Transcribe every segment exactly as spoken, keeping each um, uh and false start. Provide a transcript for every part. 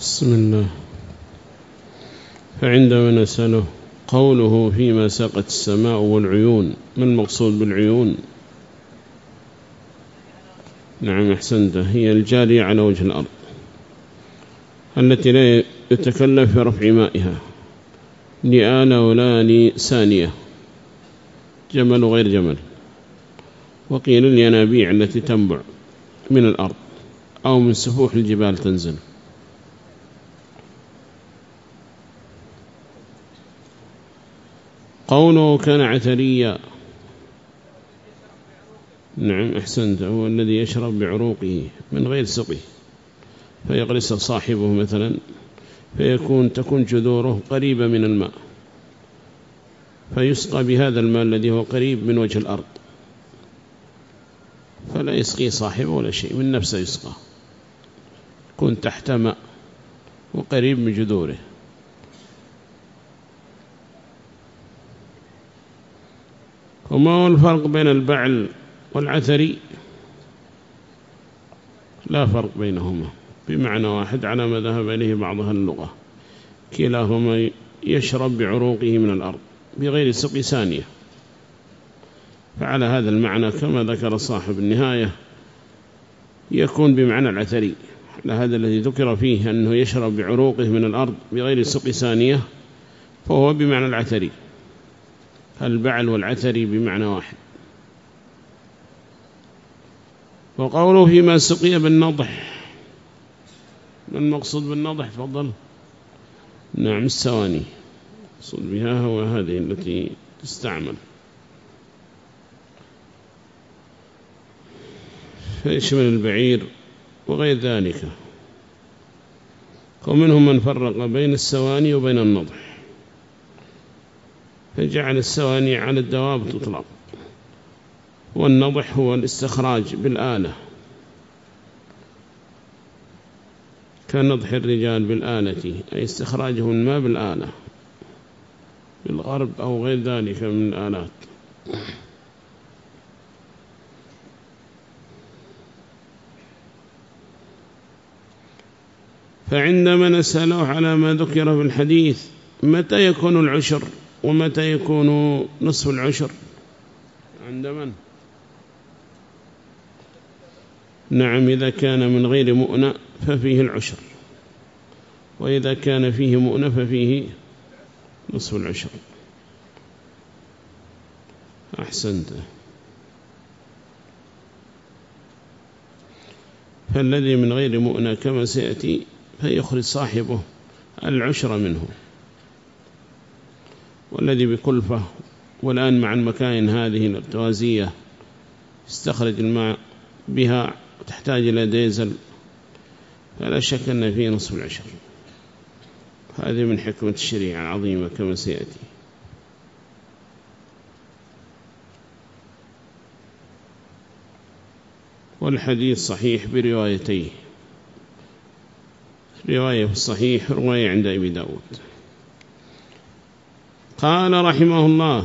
بسم الله. فعندما نسأله قوله فيما سقت السماء والعيون، ما المقصود بالعيون؟ نعم أحسنت، هي الجارية على وجه الأرض التي لا يتكلف في رفع مائها، لآلة ولا لسانية، جمل وغير جمل. وقيل الينابيع التي تنبع من الأرض أو من سفوح الجبال تنزل. قوله كان عثريا، نعم أحسنت، هو الذي يشرب بعروقه من غير سقي، فيغرس صاحبه مثلا فيكون تكون جذوره قريبة من الماء، فيسقى بهذا الماء الذي هو قريب من وجه الأرض، فلا يسقي صاحبه ولا شيء، من نفسه يسقى، يكون تحت ماء وقريب من جذوره. وما هو الفرق بين البعل والعثري؟ لا فرق بينهما، بمعنى واحد على ما ذهب إليه بعض أهل اللغة، كلاهما يشرب بعروقه من الأرض بغير سقي ثانية. فعلى هذا المعنى كما ذكر صاحب النهاية يكون بمعنى العثري، على هذا الذي ذكر فيه أنه يشرب بعروقه من الأرض بغير سقي ثانية، فهو بمعنى العثري. البعل والعثري بمعنى واحد. وقوله فيما سقي بالنضح، ما المقصود بالنضح؟ تفضل. نعم السواني، المقصود بها هو هذه التي تستعمل، فيشمل البعير وغير ذلك. ومنهم من فرق بين السواني وبين النضح، فجعل السواني على الدواب تطلق، والنضح هو الاستخراج بالآلة، كنضح الرجال بالآلة، أي استخراجه الماء بالآلة، بالغرب أو غير ذلك من الآلات. فعندما نسأله على ما ذكر في الحديث متى يكون العشر ومتى يكون نصف العشر؟ عند من؟ نعم، إذا كان من غير مؤنة ففيه العشر، وإذا كان فيه مؤنة ففيه نصف العشر. أحسنت. فالذي من غير مؤنة كما سيأتي فيخرج صاحبه العشر منه، والذي بكلفة والآن مع المكاين هذه الارتوازية استخرج الماء بها تحتاج إلى ديزل، فلا شك أن فيه نصف العشر. هذه من حكمة الشريعة العظيمة كما سيأتي. والحديث صحيح بروايتيه، رواية في الصحيح رواية عند أبي داود. قال رحمه الله: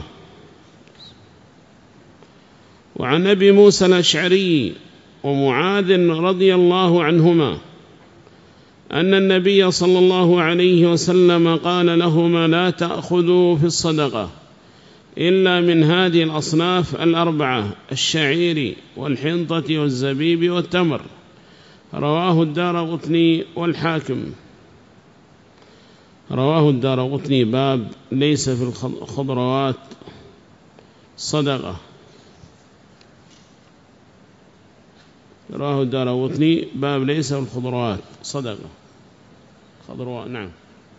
وعن أبي موسى الأشعري ومعاذ رضي الله عنهما أن النبي صلى الله عليه وسلم قال لهما: لا تأخذوا في الصدقة إلا من هذه الأصناف الأربعة: الشعير والحنطة والزبيب والتمر. رواه الدارقطني والحاكم. رواه الدارقطني باب ليس في الخضروات صدقة. رواه الدارقطني باب ليس في الخضروات صدقة. خضروات نعم،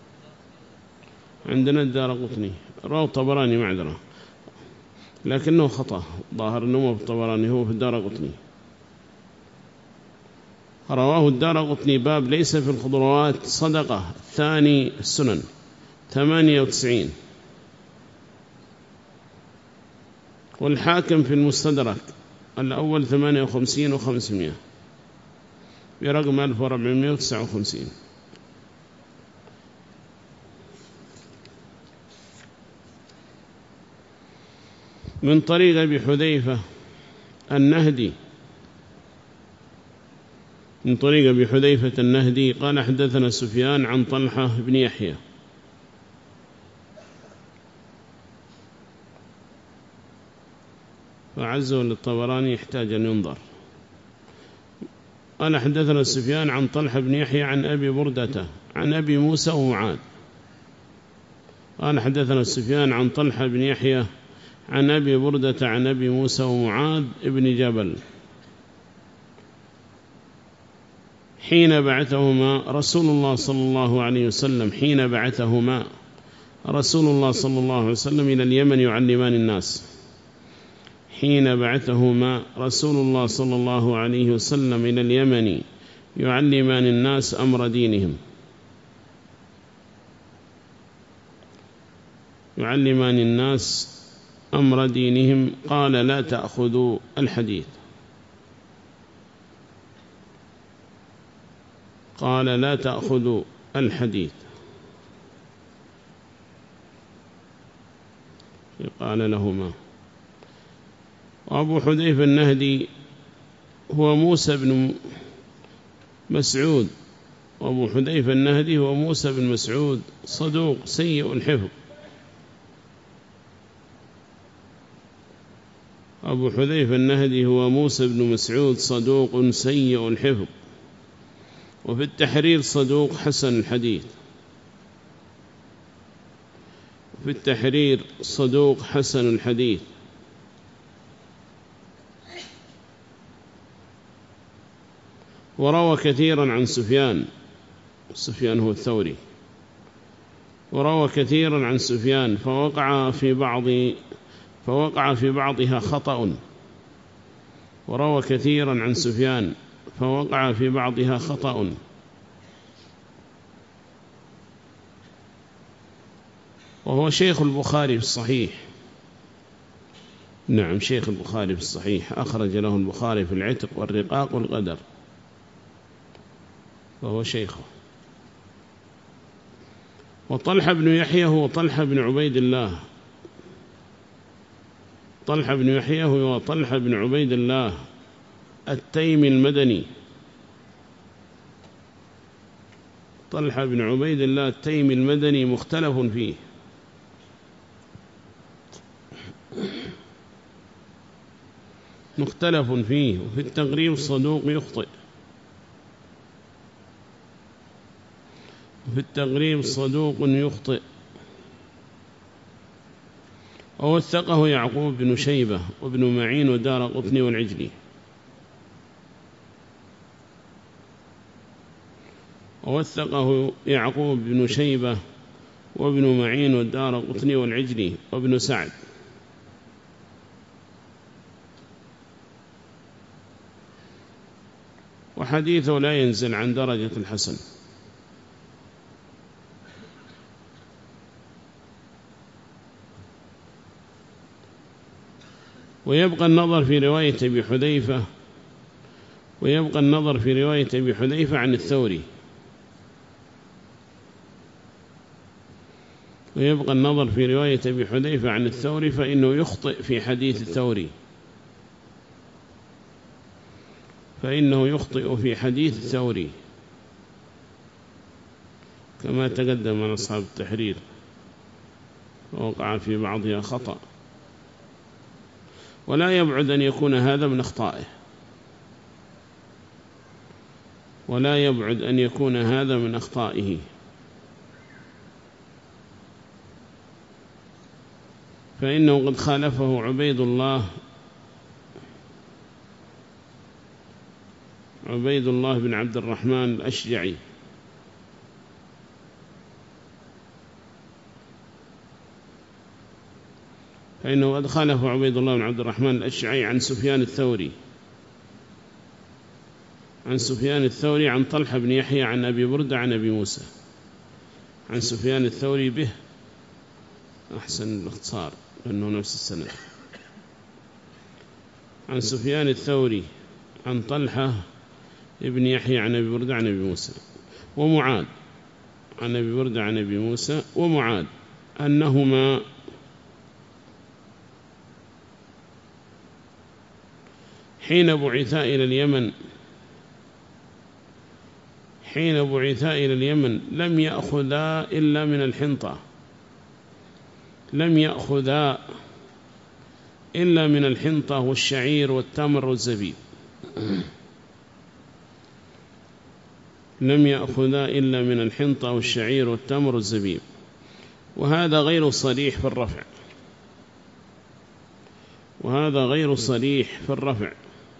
عندنا الدارقطني. رواه الطبراني معذرة، لكنه خطأ، ظاهر أنه في الطبراني، هو في الدارقطني. رواه الدارقطني باب ليس في الخضروات صدقة، ثاني السنن ثمانية وتسعين. والحاكم في المستدرك الأول ثمانية وخمسين وخمسمائة برقم ألف وأربعمائة وتسعة وخمسين. من طريق أبي حذيفة النهدي من طريق أبي حذيفة النهدي قال حدثنا سفيان عن طلحة بن يحيى. فعزه للطبراني يحتاج أن ينظر. قال حدثنا سفيان عن طلحة بن يحيى عن أبي بردة عن أبي موسى ومعاذ. قال حدثنا سفيان عن طلحة بن يحيى عن أبي بردة عن أبي موسى ومعاذ ابن جبل حين بعثهما رسول الله صلى الله عليه وسلم حين بعثهما رسول الله صلى الله عليه وسلم إلى اليمن يعلمان الناس حين بعثهما رسول الله صلى الله عليه وسلم إلى اليمن يعلمان الناس أمر دينهم يعلمان الناس أمر دينهم قال لا تأخذوا الحديث قال لا تأخذوا الحديث قال لهما. وأبو حذيفة النهدي هو موسى بن مسعود وأبو حذيفة النهدي هو موسى بن مسعود صدوق سيء الحفظ. أبو حذيفة النهدي هو موسى بن مسعود صدوق سيء الحفظ وفي التحرير صدوق حسن الحديث في التحرير صدوق حسن الحديث. وروى كثيرا عن سفيان سفيان هو الثوري وروى كثيرا عن سفيان فوقع في بعض فوقع في بعضها خطأ وروى كثيرا عن سفيان فوقع في بعضها خطأ. وهو شيخ البخاري في الصحيح. نعم شيخ البخاري في الصحيح أخرج له البخاري في العتق والرقاق والقدر وهو شيخه. وطلحة بن يحيى هو طلحة بن عبيد الله طلحة بن يحيى هو طلحة بن عبيد الله التيمي المدني طلحة بن عبيد الله التيمي المدني مختلف فيه مختلف فيه وفي التقريب صدوق يخطئ وفي التقريب صدوق يخطئ. ووثقه يعقوب بن شيبة وابن معين ودار قطني والعجلي. ووثقه يعقوب بن شيبة وابن معين ودار قطني والعجلي وابن سعد. وحديثه لا ينزل عن درجة الحسن. ويبقى النظر في رواية أبي حذيفة ويبقى النظر في رواية أبي حذيفة عن الثوري ويبقى النظر في رواية أبي حذيفة عن الثوري فإنه يخطئ في حديث الثوري فإنه يخطئ في حديث الثوري كما تقدم عن أصحاب التحرير ووقع في بعضها خطأ. ولا يبعد أن يكون هذا من أخطائه ولا يبعد أن يكون هذا من أخطائه فإنه قد خالفه عبيد الله عبيد الله بن عبد الرحمن الأشجعي فإنه قد خالفه عبيد الله بن عبد الرحمن الأشجعي عن سفيان الثوري عن سفيان الثوري عن طلحة بن يحيى عن أبي بردة عن أبي موسى عن سفيان الثوري به أحسن الاختصار لأنه نفس السنة عن سفيان الثوري عن طلحة ابن يحيى عن أبي بردة عن أبي موسى ومعاذ عن أبي بردة عن أبي موسى ومعاذ أنهما حين بعثا إلى اليمن حين بعثا إلى اليمن لم يأخذا إلا من الحنطة، لم يأخذا إلا من الحنطة والشعير والتمر والزبيب، لم يأخذا إلا من الحنطة والشعير والتمر والزبيب. وهذا غير صريح في الرفع، وهذا غير صريح في الرفع،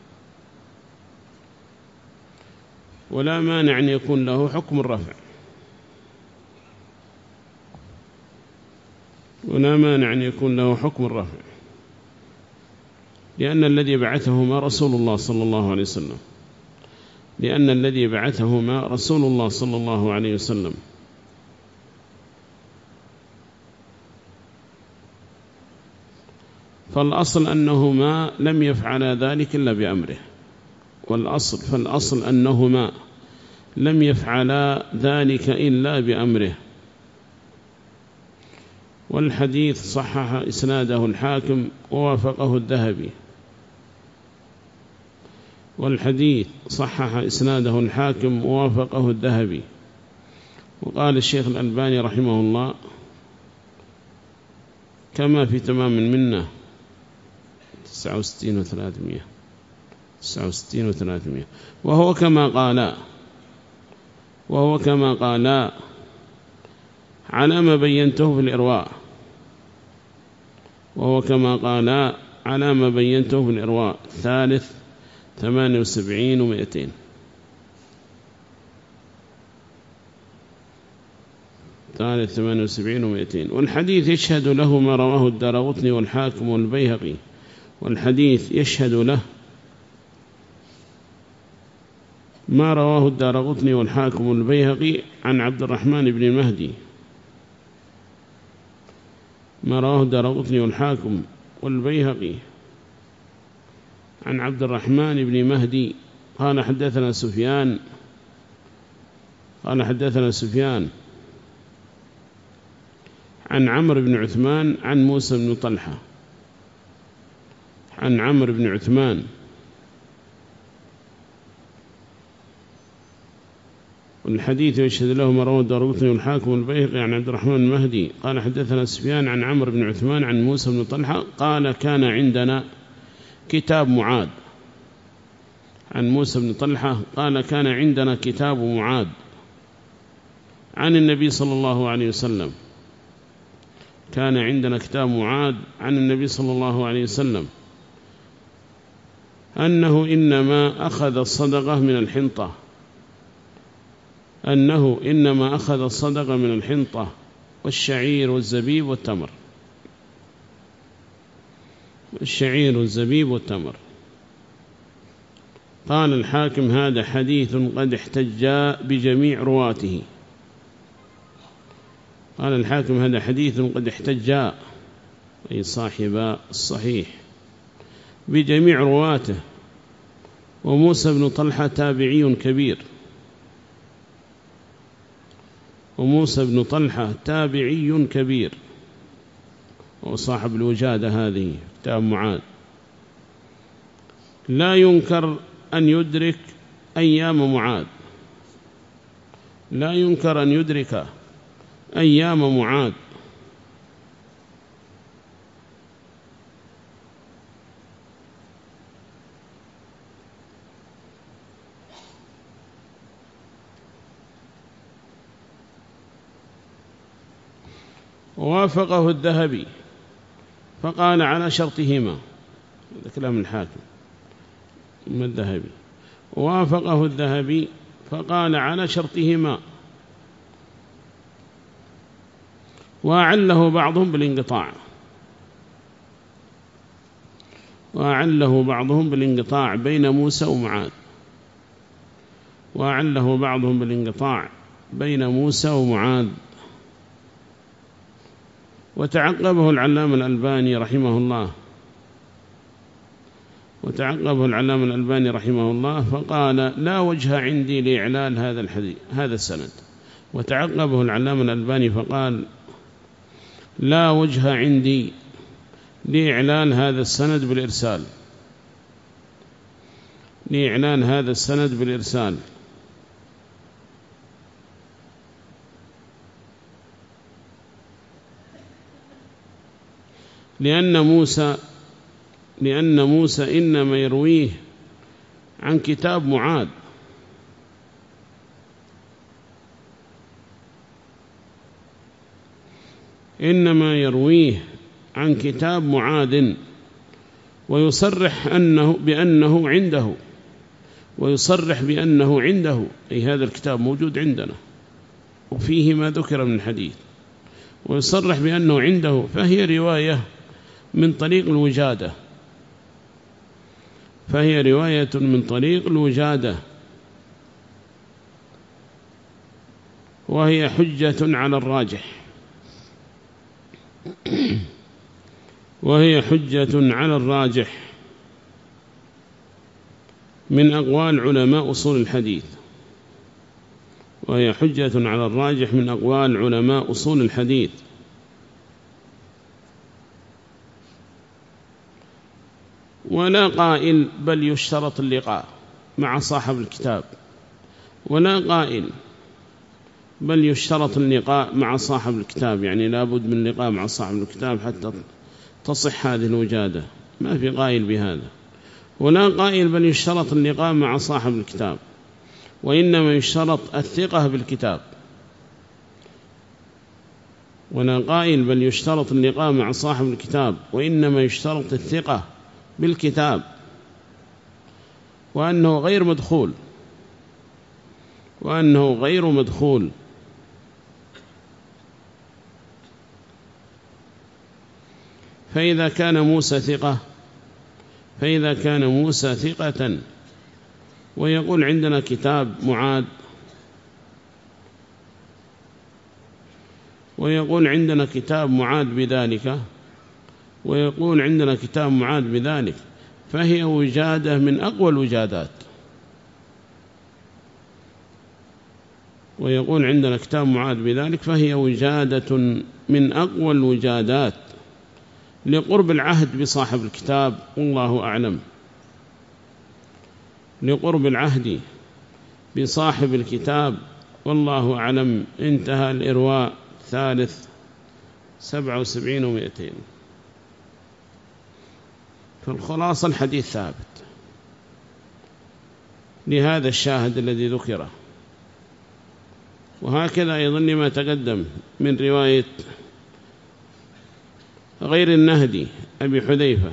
ولا مانع أن يكون له حكم الرفع، ولا مانع أن يكون له حكم الرفع، لأن الذي بعثهما رسول الله صلى الله عليه وسلم، لأن الذي بعثهما رسول الله صلى الله عليه وسلم. فالأصل أنهما لم يفعلا ذلك إلا بأمره، والأصل فالأصل أنهما لم يفعلا ذلك إلا بأمره. والحديث صحح إسناده الحاكم ووافقه الذهبي، والحديث صحح إسناده الحاكم ووافقه الذهبي. وقال الشيخ الألباني رحمه الله كما في تمام المنة تسعة وستين وثلاثمائة تسعة وستين وثلاثمائة وهو كما قال وهو كما قال على ما بينته في الإرواء وهو كما قال على ما بينته في الإرواء ثالث ثمانية وسبعين ومئتين ثالث ثمانية وسبعين ومئتين. والحديث يشهد له ما رواه الدارقطني والحاكم والبيهقي، والحديث يشهد له ما رواه الدارقطني والحاكم والبيهقي عن عبد الرحمن بن مهدي، ما رواه الدارقطني والحاكم والبيهقي عن عبد الرحمن بن مهدي قال حدثنا سفيان قال حدثنا سفيان عن عمرو بن عثمان عن موسى بن طلحة عن عمرو بن عثمان والحديث يشهد له ما رواه الدارقطني والحاكم والبيهقي عن عبد الرحمن المهدي قال حدثنا سفيان عن عمرو بن عثمان عن موسى بن طلحة قال كان عندنا كتاب معاذ عن موسى بن طلحة قال كان عندنا كتاب معاذ عن النبي صلى الله عليه وسلم كان عندنا كتاب معاذ عن النبي صلى الله عليه وسلم أنه إنما أخذ الصدقة من الحنطة أنه إنما أخذ الصدقة من الحنطة والشعير والزبيب والتمر الشعير والزبيب والتمر. قال الحاكم هذا حديث قد احتج بجميع رواته قال الحاكم هذا حديث قد احتج أي صاحب الصحيح بجميع رواته. وموسى بن طلحة تابعي كبير وموسى بن طلحة تابعي كبير وصاحب الوجادة هذه كتاب معاذ لا ينكر أن يدرك أيام معاذ لا ينكر أن يدرك أيام معاذ. ووافقه الذهبي فقال على شرطهما هذا كلام الحاكم من الذهبي ووافقه الذهبي فقال على شرطهما وأعله بعضهم بالانقطاع وأعله بعضهم بالانقطاع بين موسى ومعاذ وأعله بعضهم بالانقطاع بين موسى ومعاذ. وتعقبه العلامة الألباني رحمه الله وتعقبه العلامة الألباني رحمه الله فقال لا وجه عندي لإعلان هذا الحديث هذا السند. وتعقبه العلامة الألباني فقال لا وجه عندي لإعلان هذا السند بالإرسال لإعلان هذا السند بالإرسال لأن موسى لأن موسى إنما يرويه عن كتاب معاذ، إنما يرويه عن كتاب معاذ، ويصرح أنه بأنه عنده ويصرح بأنه عنده أي هذا الكتاب موجود عندنا وفيه ما ذكر من الحديث، ويصرح بأنه عنده، فهي رواية من طريق الوجادة فهي رواية من طريق الوجادة وهي حجة على الراجح وهي حجة على الراجح من أقوال علماء أصول الحديث وهي حجة على الراجح من أقوال علماء أصول الحديث. ولا قائل بل يشترط اللقاء مع صاحب الكتاب، ولا قائل بل يشترط اللقاء مع صاحب الكتاب، يعني لا بد من لقاء مع صاحب الكتاب حتى تصح هذه الوجادة، ما في قائل بهذا. ولا قائل بل يشترط اللقاء مع صاحب الكتاب، وإنما يشترط الثقة بالكتاب. ولا قائل بل يشترط اللقاء مع صاحب الكتاب، وإنما يشترط الثقة بالكتاب، وأنه غير مدخول وأنه غير مدخول فإذا كان موسى ثقة فإذا كان موسى ثقة ويقول عندنا كتاب معاذ ويقول عندنا كتاب معاذ بذلك ويقول عندنا كتاب معاذ بذلك فهي وجادة من أقوى الوجادات. ويقول عندنا كتاب معاذ بذلك فهي وجادة من أقوى الوجادات لقرب العهد بصاحب الكتاب، والله أعلم. لقرب العهد بصاحب الكتاب والله أعلم. انتهى الإرواء ثالث سبعة وسبعين ومئتين. فالخلاصة الحديث ثابت لهذا الشاهد الذي ذكره. وهكذا أيضا لما تقدم من رواية غير النهدي أبي حذيفة،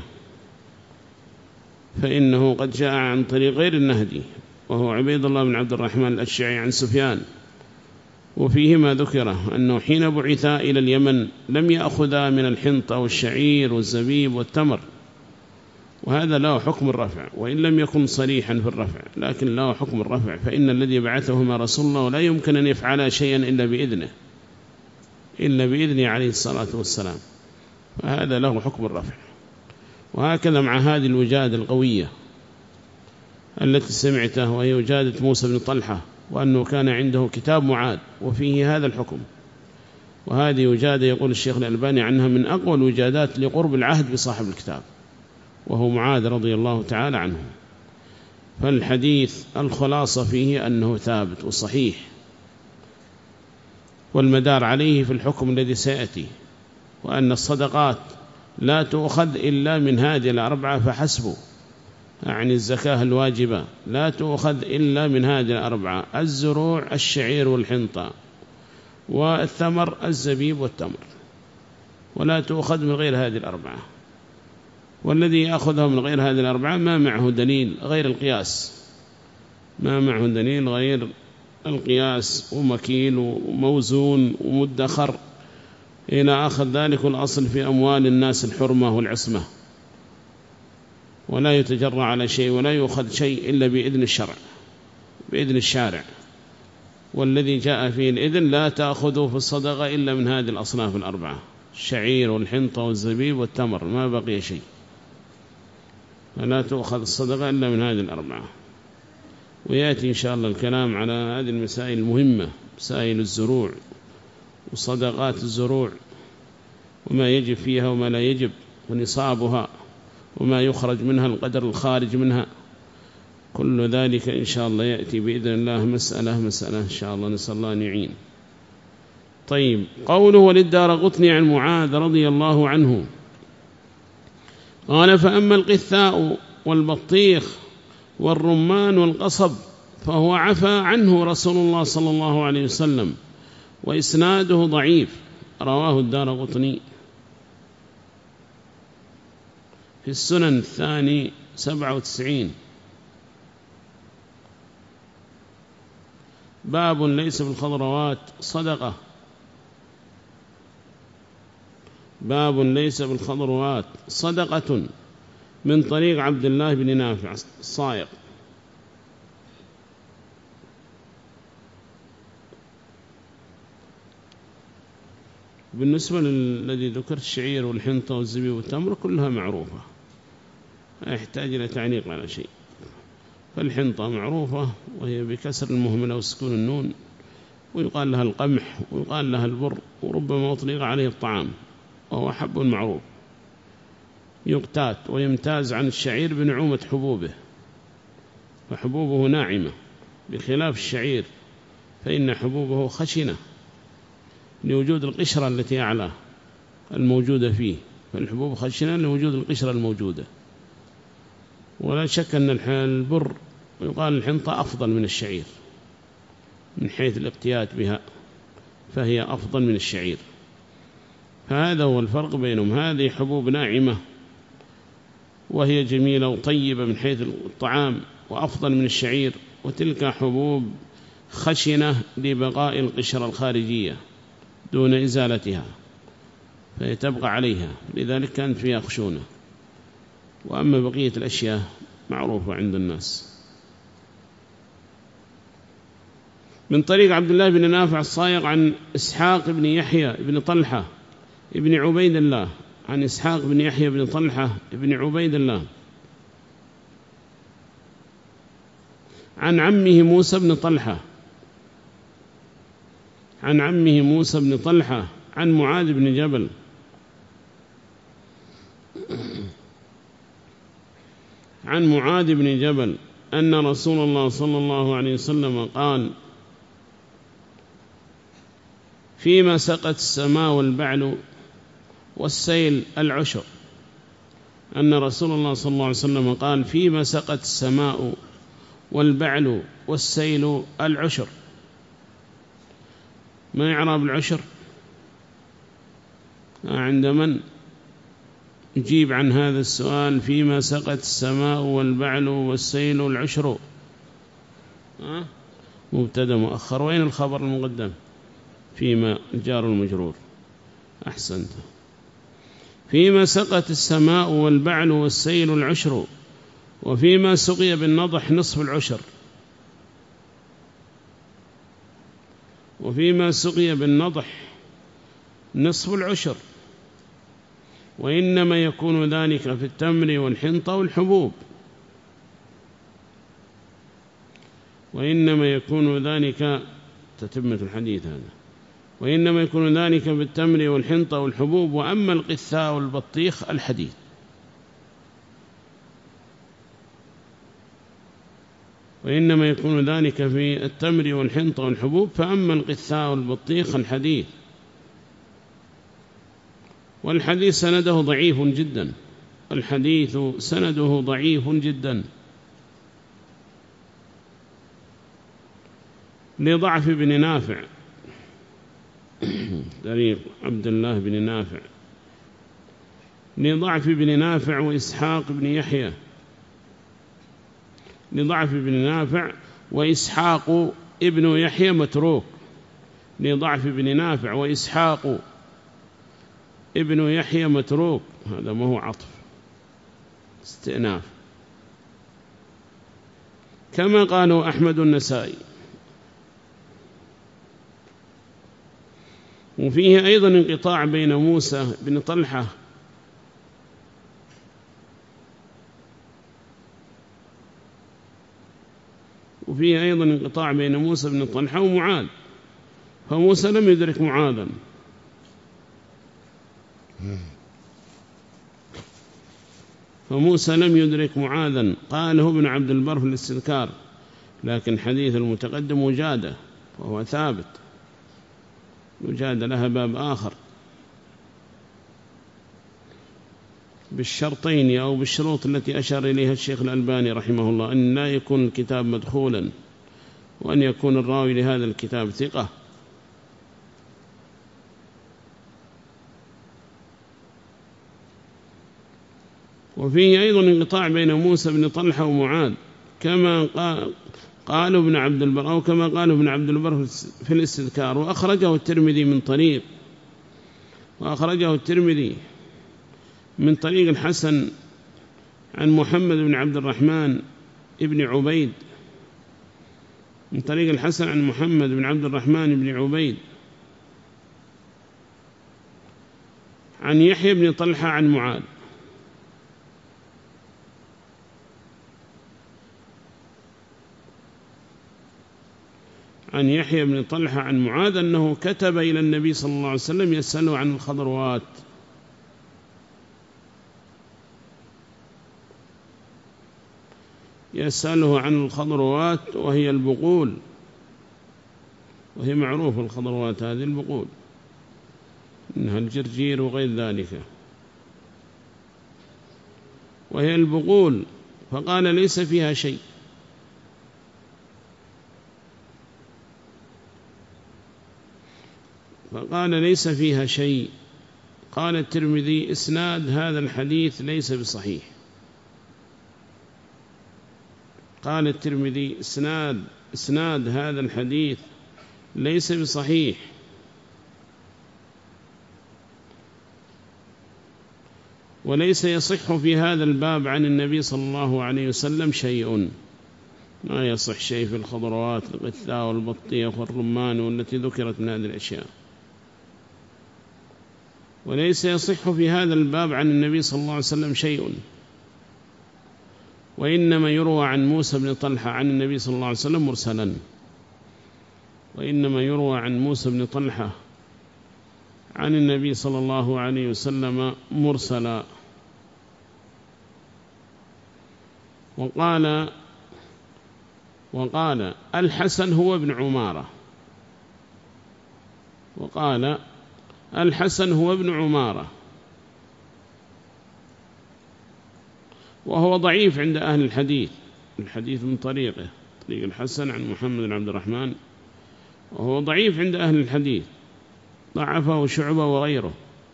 فإنه قد جاء عن طريق غير النهدي وهو عبيد الله بن عبد الرحمن الأشعري عن سفيان، وفيه ما ذكره أنه حين بعثا إلى اليمن لم يأخذا من الحنطة والشعير والزبيب والتمر، وهذا له حكم الرفع وإن لم يكن صريحا في الرفع، لكن له حكم الرفع، فإن الذي بعثهما رسول الله لا يمكن أن يفعل شيئا إلا بإذنه إلا بإذنه عليه الصلاة والسلام، فهذا له حكم الرفع. وهكذا مع هذه الوجادة القوية التي سمعته وهي وجادة موسى بن طلحة، وأنه كان عنده كتاب معاذ وفيه هذا الحكم، وهذه وجادة يقول الشيخ الألباني عنها من أقوى الوجادات لقرب العهد بصاحب الكتاب وهو معاذ رضي الله تعالى عنه. فالحديث الخلاصة فيه أنه ثابت وصحيح، والمدار عليه في الحكم الذي سيأتي، وأن الصدقات لا تؤخذ إلا من هذه الأربعة فحسبه، يعني الزكاة الواجبة لا تؤخذ إلا من هذه الأربعة: الزروع الشعير والحنطة والثمر الزبيب والتمر، ولا تؤخذ من غير هذه الأربعة. والذي يأخذها من غير هذه الأربعة ما معه دليل غير القياس ما معه دليل غير القياس ومكيل وموزون ومدخر إلى آخر ذلك. والأصل في أموال الناس الحرمة والعصمة، ولا يتجرى على شيء ولا يؤخذ شيء إلا بإذن الشرع بإذن الشارع، والذي جاء فيه الإذن لا تأخذوا في الصدقة إلا من هذه الأصناف الأربعة: الشعير والحنطة والزبيب والتمر، ما بقي شيء، فلا تؤخذ الصدقة إلا من هذه الأربعة. ويأتي إن شاء الله الكلام على هذه المسائل المهمة، مسائل الزروع وصدقات الزروع وما يجب فيها وما لا يجب ونصابها وما يخرج منها القدر الخارج منها، كل ذلك إن شاء الله يأتي بإذن الله مسألة مسألة إن شاء الله، نسأل الله أن يعين. طيب، قوله: وللدارقطني عن معاذ رضي الله عنه قال فأما القثاء والبطيخ والرمان والقصب فهو عفى عنه رسول الله صلى الله عليه وسلم، وإسناده ضعيف، رواه الدارقطني في السنن الثاني سبعة وتسعين. باب ليس في الخضروات صدقة. باب ليس في الخضروات صدقة، من طريق عبد الله بن نافع الصائغ. بالنسبة للذي ذكرت الشعير والحنطة والزبيب والتمر كلها معروفة، لا يحتاج إلى تعليق على شيء. فالحنطة معروفة وهي بكسر المهملة وسكون النون، ويقال لها القمح ويقال لها البر، وربما أطلق عليه الطعام، وهو حب معروف يقتات ويمتاز عن الشعير بنعومة حبوبه، فحبوبه ناعمة بخلاف الشعير فإن حبوبه خشنة لوجود القشرة التي أعلاه الموجودة فيه، فالحبوب خشنة لوجود القشرة الموجودة. ولا شك أن البر ويقال الحنطة أفضل من الشعير من حيث الاقتيات بها، فهي أفضل من الشعير، فهذا هو الفرق بينهم. هذه حبوب ناعمة وهي جميلة وطيبة من حيث الطعام وأفضل من الشعير، وتلك حبوب خشنة لبقاء القشرة الخارجية دون إزالتها، فهي تبقى عليها، لذلك كانت فيها خشونة. وأما بقية الأشياء معروفة عند الناس. من طريق عبد الله بن نافع الصائغ عن إسحاق بن يحيى بن طلحة ابن عبيد الله، عن إسحاق بن يحيى بن طلحة ابن عبيد الله عن عمه موسى بن طلحة عن عمه موسى بن طلحة عن معاذ بن جبل عن معاذ بن جبل أن رسول الله صلى الله عليه وسلم قال: فيما سقت السماء والبعل والسيل العشر. أن رسول الله صلى الله عليه وسلم قال: فيما سقت السماء والبعل والسيل العشر. ما إعراب العشر؟ عند من يجيب عن هذا السؤال؟ فيما سقت السماء والبعل والسيل العشر. أه؟ مبتدأ مؤخر. وين الخبر المقدم؟ فيما الجار المجرور. أحسنت. فيما سقت السماء والبعل والسيل العشر، وفيما سقي بالنضح نصف العشر، وفيما سقي بالنضح نصف العشر، وإنما يكون ذلك في التمر والحنطة والحبوب، وإنما يكون ذلك تتمة الحديث هذا، وإنما يكون ذلك بالتمر والحنطة والحبوب، وأما القثاء والبطيخ الحديث. وإنما يكون ذلك في التمر والحنطة والحبوب، فأما القثاء والبطيخ الحديث. والحديث سنده ضعيف جدا، الحديث سنده ضعيف جدا لضعف بن نافع، طريق عبد الله بن نافع، لضعف بن نافع وإسحاق بن يحيى، لضعف بن نافع وإسحاق ابن يحيى متروك، لضعف بن نافع وإسحاق ابن يحيى متروك. هذا ما هو عطف، استئناف، كما قالوا أحمد النسائي. وفيه أيضا انقطاع بين موسى بن طلحة وفيه أيضا انقطاع بين موسى بن طلحة ومعاذ، فموسى لم يدرك معاذا، فموسى لم يدرك معاذا. قاله ابن عبد البر في الاستذكار، لكن حديث المتقدم وجادة وهو ثابت، وجاد لها باب آخر. بالشرطين أو بالشروط التي أشار إليها الشيخ الألباني رحمه الله، أن لا يكون الكتاب مدخولا، وأن يكون الراوي لهذا الكتاب ثقة. وفيه أيضا انقطاع بين موسى بن طلحة ومعاذ كما قالوا ابن عبد البر أو كما قالوا ابن عبد البر في الاستذكار. وأخرجه الترمذي من طريق وأخرجه الترمذي من طريق الحسن عن محمد بن عبد الرحمن ابن عبيد من طريق الحسن عن محمد بن عبد الرحمن بن عبيد عن يحيى بن طلحة عن معاذ. عن يحيى بن طلحة عن معاذ أنه كتب إلى النبي صلى الله عليه وسلم يسأله عن الخضروات. يسأله عن الخضروات وهي البقول، وهي معروفة الخضروات هذه البقول، إنها الجرجير وغير ذلك، وهي البقول. فقال ليس فيها شيء. فقال ليس فيها شيء. قال الترمذي إسناد هذا الحديث ليس بصحيح. قال الترمذي إسناد إسناد هذا الحديث ليس بصحيح، وليس يصح في هذا الباب عن النبي صلى الله عليه وسلم شيء. ما يصح شيء في الخضروات القثاء والبطيخ والرمان والتي ذكرت من هذه الأشياء. وليس يصح في هذا الباب عن النبي صلى الله عليه وسلم شيء، وإنما يروى عن موسى بن طلحة عن النبي صلى الله عليه وسلم مرسلا. وإنما يروى عن موسى بن طلحة عن النبي صلى الله عليه وسلم مرسلا. وقال وقال الحسن هو ابن عمارة وقال الحسن هو ابن عمارة وهو ضعيف عند أهل الحديث. الحديث من طريقه طريق الحسن عن محمد بن عبد الرحمن، وهو ضعيف عند أهل الحديث، ضعفه شعبة وغيره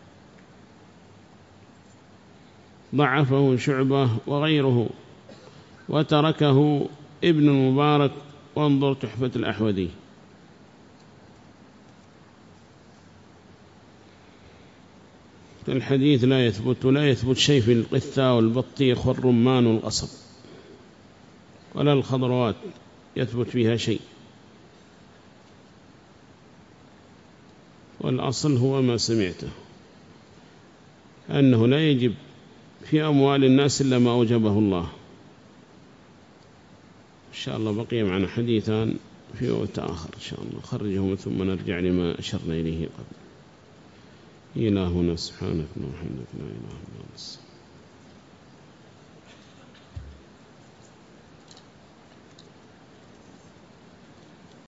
ضعفه شعبة وغيره وتركه ابن المبارك، وانظر تحفة الأحوذي. الحديث لا يثبت ولا يثبت شيء في القثاء والبطيخ والرمان والقصب، ولا الخضروات يثبت فيها شيء. والأصل هو ما سمعته، أنه لا يجب في أموال الناس إلا ما أوجبه الله. إن شاء الله بقي معنا حديثان في وقت آخر إن شاء الله، خرجهم ثم نرجع لما أشرنا إليه قبل. إلهنا سبحانك وبحمدك لا إله إلا أنت.